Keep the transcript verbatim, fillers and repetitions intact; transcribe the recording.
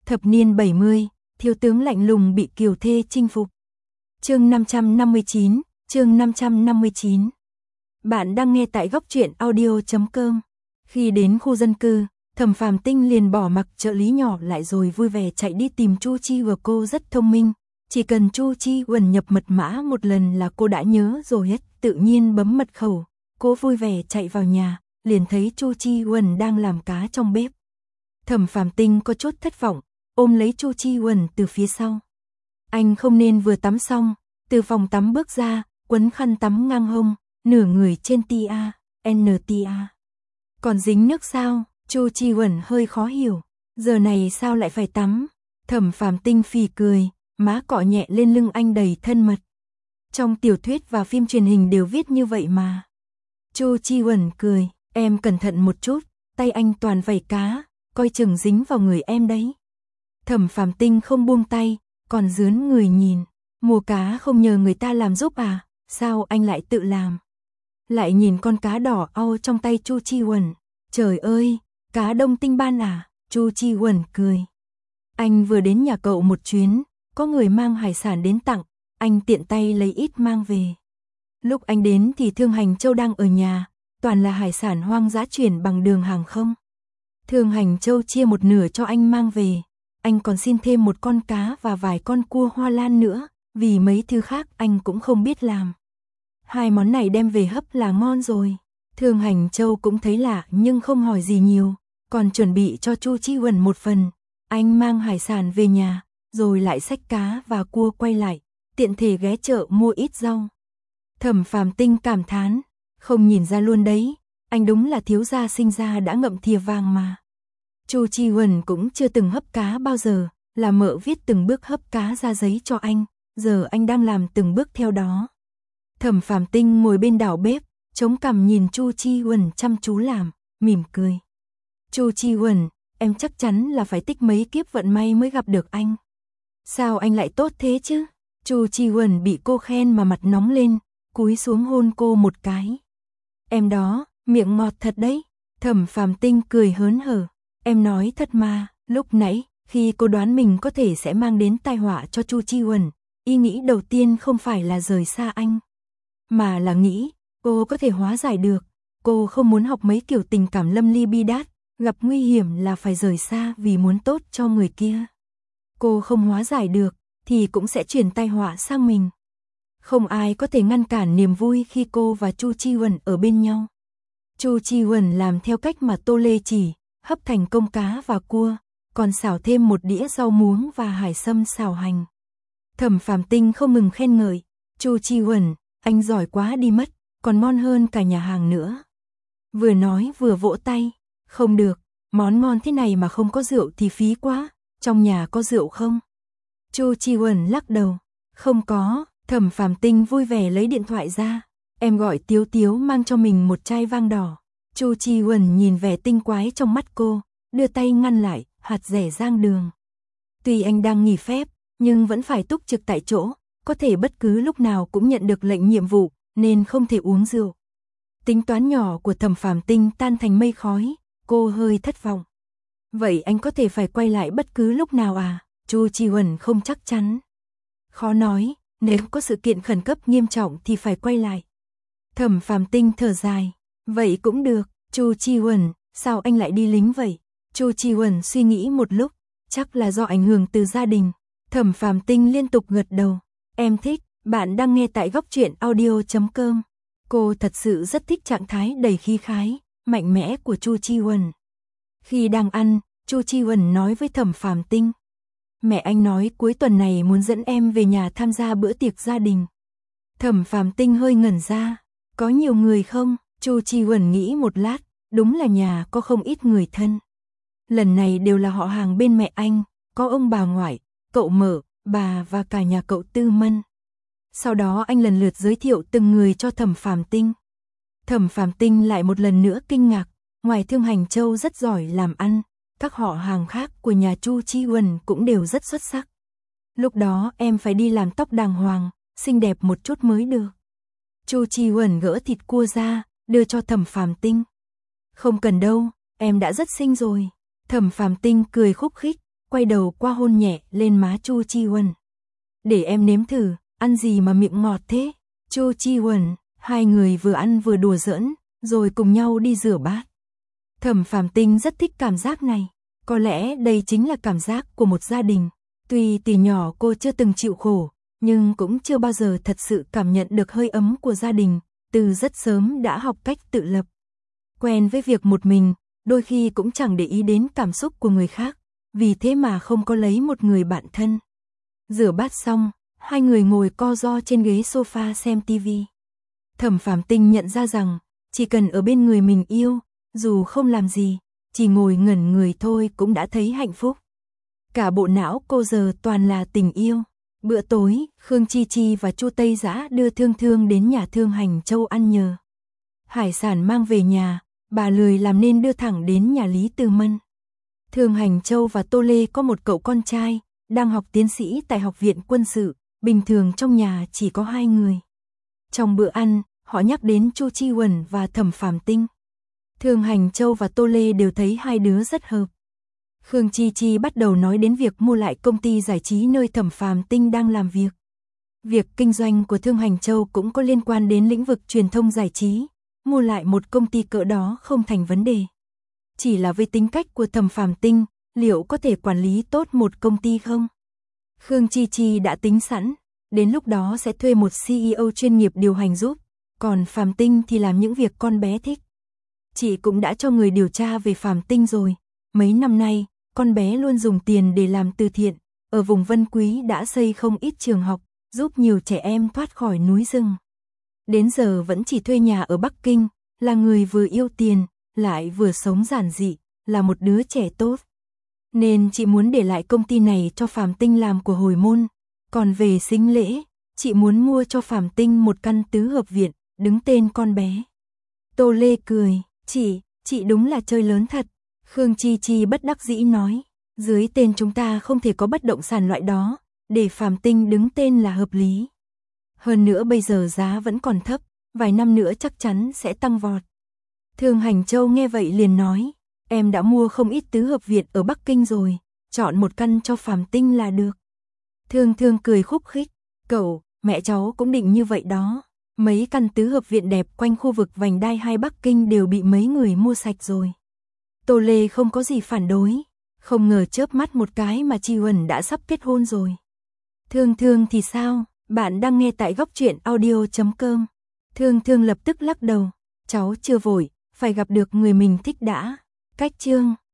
Thập niên bảy mươi, thiếu tướng lạnh lùng bị kiều thê chinh phục. Chương năm trăm năm mươi chín, chương năm trăm năm mươi chín. Bạn đang nghe tại góc truyện audio chấm com. Khi đến khu dân cư, Thẩm Phàm Tinh liền bỏ mặc trợ lý nhỏ lại rồi vui vẻ chạy đi tìm Chu Chi Uẩn. Cô rất thông minh, chỉ cần Chu Chi Uẩn nhập mật mã một lần là cô đã nhớ rồi hết, tự nhiên bấm mật khẩu. Cô vui vẻ chạy vào nhà, liền thấy Chu Chi Uẩn đang làm cá trong bếp. Thẩm Phàm Tinh có chút thất vọng, ôm lấy Chu Chi Uẩn từ phía sau. Anh không nên vừa tắm xong, từ phòng tắm bước ra, quấn khăn tắm ngang hông, nửa người trên tia, en tê a. Còn dính nước sao? Chu Chi Uẩn hơi khó hiểu, giờ này sao lại phải tắm? Thẩm Phàm Tinh phì cười, má cọ nhẹ lên lưng anh đầy thân mật. Trong tiểu thuyết và phim truyền hình đều viết như vậy mà. Chu Chi Uẩn cười, em cẩn thận một chút, tay anh toàn vảy cá, coi chừng dính vào người em đấy. Thẩm Phàm Tinh không buông tay, còn dướn người nhìn, mùa cá không nhờ người ta làm giúp à, sao anh lại tự làm? Lại nhìn con cá đỏ au trong tay Chu Chi Uẩn, trời ơi, cá đông tinh ban à? Chu Chi Uẩn cười. Anh vừa đến nhà cậu một chuyến, có người mang hải sản đến tặng, anh tiện tay lấy ít mang về. Lúc anh đến thì Thương Hành Châu đang ở nhà, toàn là hải sản hoang dã chuyển bằng đường hàng không. Thương Hành Châu chia một nửa cho anh mang về, anh còn xin thêm một con cá và vài con cua hoa lan nữa, vì mấy thứ khác anh cũng không biết làm. Hai món này đem về hấp là ngon rồi. Thương Hành Châu cũng thấy lạ nhưng không hỏi gì nhiều, còn chuẩn bị cho Chu Chi Uẩn một phần. Anh mang hải sản về nhà, rồi lại xách cá và cua quay lại, tiện thể ghé chợ mua ít rau. Thẩm Phàm Tinh cảm thán, không nhìn ra luôn đấy, anh đúng là thiếu gia sinh ra đã ngậm thìa vàng mà. Chu Chi Uẩn cũng chưa từng hấp cá bao giờ, là mợ viết từng bước hấp cá ra giấy cho anh, giờ anh đang làm từng bước theo đó. Thẩm Phàm Tinh ngồi bên đảo bếp, chống cằm nhìn Chu Chi Uẩn chăm chú làm, mỉm cười. Chu Chi Uẩn, em chắc chắn là phải tích mấy kiếp vận may mới gặp được anh. Sao anh lại tốt thế chứ? Chu Chi Uẩn bị cô khen mà mặt nóng lên, cúi xuống hôn cô một cái. Em đó, miệng ngọt thật đấy. Thẩm Phàm Tinh cười hớn hở. Em nói thật mà, lúc nãy, khi cô đoán mình có thể sẽ mang đến tai họa cho Chu Chi Uẩn, ý nghĩ đầu tiên không phải là rời xa anh, mà là nghĩ, cô có thể hóa giải được. Cô không muốn học mấy kiểu tình cảm lâm ly bi đát, gặp nguy hiểm là phải rời xa vì muốn tốt cho người kia. Cô không hóa giải được, thì cũng sẽ chuyển tai họa sang mình. Không ai có thể ngăn cản niềm vui khi cô và Chu Chi Uẩn ở bên nhau. Chu Chi Uẩn làm theo cách mà Tô Lê chỉ, hấp thành công cá và cua, còn xào thêm một đĩa rau muống và hải sâm xào hành. Thẩm Phàm Tinh không ngừng khen ngợi, Chu Chi Uẩn, anh giỏi quá đi mất, còn ngon hơn cả nhà hàng nữa. Vừa nói vừa vỗ tay, không được, món ngon thế này mà không có rượu thì phí quá, trong nhà có rượu không? Chu Chi Uẩn lắc đầu, không có. Thẩm Phàm Tinh vui vẻ lấy điện thoại ra, em gọi Tiếu Tiếu mang cho mình một chai vang đỏ. Chu Chi Uẩn nhìn vẻ tinh quái trong mắt cô, đưa tay ngăn lại, hạt rẻ rang đường. Tuy anh đang nghỉ phép, nhưng vẫn phải túc trực tại chỗ, có thể bất cứ lúc nào cũng nhận được lệnh nhiệm vụ, nên không thể uống rượu. Tính toán nhỏ của Thẩm Phàm Tinh tan thành mây khói, cô hơi thất vọng. Vậy anh có thể phải quay lại bất cứ lúc nào à? Chu Chi Uẩn không chắc chắn. Khó nói, nếu có sự kiện khẩn cấp nghiêm trọng thì phải quay lại. Thẩm Phàm Tinh thở dài, vậy cũng được. Chu Chi Uẩn, sao anh lại đi lính vậy? Chu Chi Uẩn suy nghĩ một lúc, chắc là do ảnh hưởng từ gia đình. Thẩm Phàm Tinh liên tục gật đầu, em thích. Bạn đang nghe tại góc truyện audio chấm com. Cô thật sự rất thích trạng thái đầy khí khái, mạnh mẽ của Chu Chi Uẩn. Khi đang ăn, Chu Chi Uẩn nói với Thẩm Phàm Tinh, mẹ anh nói cuối tuần này muốn dẫn em về nhà tham gia bữa tiệc gia đình. Thẩm Phàm Tinh hơi ngẩn ra, có nhiều người không? Chu Chi Uẩn nghĩ một lát, đúng là nhà có không ít người thân. Lần này đều là họ hàng bên mẹ anh, có ông bà ngoại, cậu Mở, bà và cả nhà cậu Tư Mân. Sau đó anh lần lượt giới thiệu từng người cho Thẩm Phàm Tinh. Thẩm Phàm Tinh lại một lần nữa kinh ngạc, ngoài Thương Hành Châu rất giỏi làm ăn, các họ hàng khác của nhà Chu Chi Uẩn cũng đều rất xuất sắc. Lúc đó em phải đi làm tóc đàng hoàng, xinh đẹp một chút mới được. Chu Chi Uẩn gỡ thịt cua ra, đưa cho Thẩm Phàm Tinh. Không cần đâu, em đã rất xinh rồi. Thẩm Phàm Tinh cười khúc khích, quay đầu qua hôn nhẹ lên má Chu Chi Won. Để em nếm thử, ăn gì mà miệng ngọt thế? Chu Chi Won, hai người vừa ăn vừa đùa giỡn, rồi cùng nhau đi rửa bát. Thẩm Phàm Tinh rất thích cảm giác này, có lẽ đây chính là cảm giác của một gia đình. Tuy từ nhỏ cô chưa từng chịu khổ, nhưng cũng chưa bao giờ thật sự cảm nhận được hơi ấm của gia đình, từ rất sớm đã học cách tự lập. Quen với việc một mình, đôi khi cũng chẳng để ý đến cảm xúc của người khác, vì thế mà không có lấy một người bạn thân. Rửa bát xong, hai người ngồi co ro trên ghế sofa xem tivi. Thẩm Phàm Tinh nhận ra rằng, chỉ cần ở bên người mình yêu, dù không làm gì, chỉ ngồi ngẩn người thôi cũng đã thấy hạnh phúc. Cả bộ não cô giờ toàn là tình yêu. Bữa tối, Khương Chi Chi và Chu Tây Dã đưa Thương Thương đến nhà Thương Hành Châu ăn nhờ. Hải sản mang về nhà, bà lười làm nên đưa thẳng đến nhà Lý Từ Mân. Thương Hành Châu và Tô Lê có một cậu con trai, đang học tiến sĩ tại Học viện Quân sự, bình thường trong nhà chỉ có hai người. Trong bữa ăn, họ nhắc đến Chu Chi Won và Thẩm Phàm Tinh. Thương Hành Châu và Tô Lê đều thấy hai đứa rất hợp. Khương Chi Chi bắt đầu nói đến việc mua lại công ty giải trí nơi Thẩm Phàm Tinh đang làm việc. Việc kinh doanh của Thương Hành Châu cũng có liên quan đến lĩnh vực truyền thông giải trí, mua lại một công ty cỡ đó không thành vấn đề. Chỉ là với tính cách của Thẩm Phàm Tinh, liệu có thể quản lý tốt một công ty không? Khương Chi Chi đã tính sẵn, đến lúc đó sẽ thuê một xê e ô chuyên nghiệp điều hành giúp, còn Phàm Tinh thì làm những việc con bé thích. Chị cũng đã cho người điều tra về Phàm Tinh rồi, mấy năm nay, con bé luôn dùng tiền để làm từ thiện, ở vùng Vân Quý đã xây không ít trường học, giúp nhiều trẻ em thoát khỏi núi rừng. Đến giờ vẫn chỉ thuê nhà ở Bắc Kinh, là người vừa yêu tiền, lại vừa sống giản dị, là một đứa trẻ tốt. Nên chị muốn để lại công ty này cho Phàm Tinh làm của hồi môn, còn về sính lễ, chị muốn mua cho Phàm Tinh một căn tứ hợp viện, đứng tên con bé. Tô Lê cười, chị, chị đúng là chơi lớn thật. Khương Chi Chi bất đắc dĩ nói, dưới tên chúng ta không thể có bất động sản loại đó, để Phàm Tinh đứng tên là hợp lý. Hơn nữa bây giờ giá vẫn còn thấp, vài năm nữa chắc chắn sẽ tăng vọt. Thương Hành Châu nghe vậy liền nói, em đã mua không ít tứ hợp viện ở Bắc Kinh rồi, chọn một căn cho Phàm Tinh là được. Thương Thương cười khúc khích, cậu, mẹ cháu cũng định như vậy đó. Mấy căn tứ hợp viện đẹp quanh khu vực vành đai hai Bắc Kinh đều bị mấy người mua sạch rồi. Tô Lê không có gì phản đối, không ngờ chớp mắt một cái mà Chi Won đã sắp kết hôn rồi. Thương Thương thì sao? Bạn đang nghe tại góc truyện audio chấm com. Thương Thương lập tức lắc đầu, cháu chưa vội, phải gặp được người mình thích đã. Cách chương